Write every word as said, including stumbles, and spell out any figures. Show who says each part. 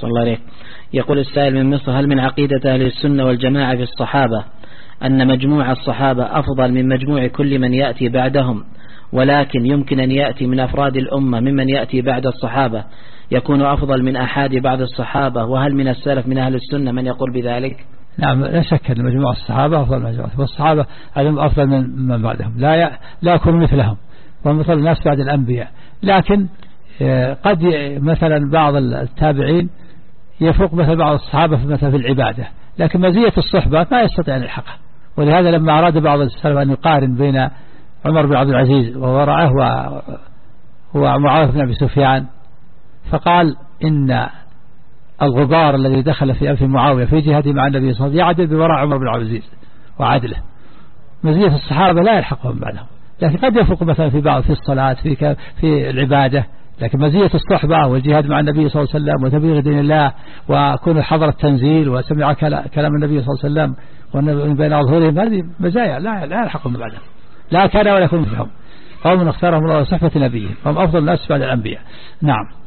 Speaker 1: أحسن الله عليك. يقول السائل من مصر: هل من عقيدة أهل السنة والجماعة في الصحابة أن مجموع الصحابة أفضل من مجموع كل من يأتي بعدهم، ولكن يمكن أن يأتي من أفراد الأمة ممن يأتي بعد الصحابة يكون أفضل من أحد بعض الصحابة، وهل من السلف من أهل السنة من يقول بذلك؟
Speaker 2: نعم، لا شك أن مجموع الصحابة أفضل من مجموعة، والصحابة أفضل من من بعدهم، لا لا يكون مثلهم ومثل الناس بعد الأنبياء، لكن قد مثلا بعض التابعين يفوق مثل بعض الصحابة مثلا في العبادة، لكن مزية الصحبة ما يستطيع أن يلحقها. ولهذا لما أراد بعض السلف أن يقارن بين عمر بن عبد العزيز وورعه ومعاوية بن أبي سفيان، فقال إن الغبار الذي دخل في أنف معاوية في جهاده مع النبي صلى الله عليه وسلم يعدل بوراء عمر بن عبد العزيز وعدله. مزية الصحابة لا يلحقهم بعدهم، لكن قد يفوق مثلا في بعض في الصلاة في في العبادة، لكن مزية الصحبة والجهاد مع النبي صلى الله عليه وسلم وتبليغ دين الله وكون حضر التنزيل وسمع كلام النبي صلى الله عليه وسلم ومن بين أظهرهم، هذه مزايا لا لا يلحقهم بعدهم، لا كان ولا يكون مثلهم. قوم اختارهم الله صحبة نبيهم، هم أفضل الناس بعد الأنبياء. نعم.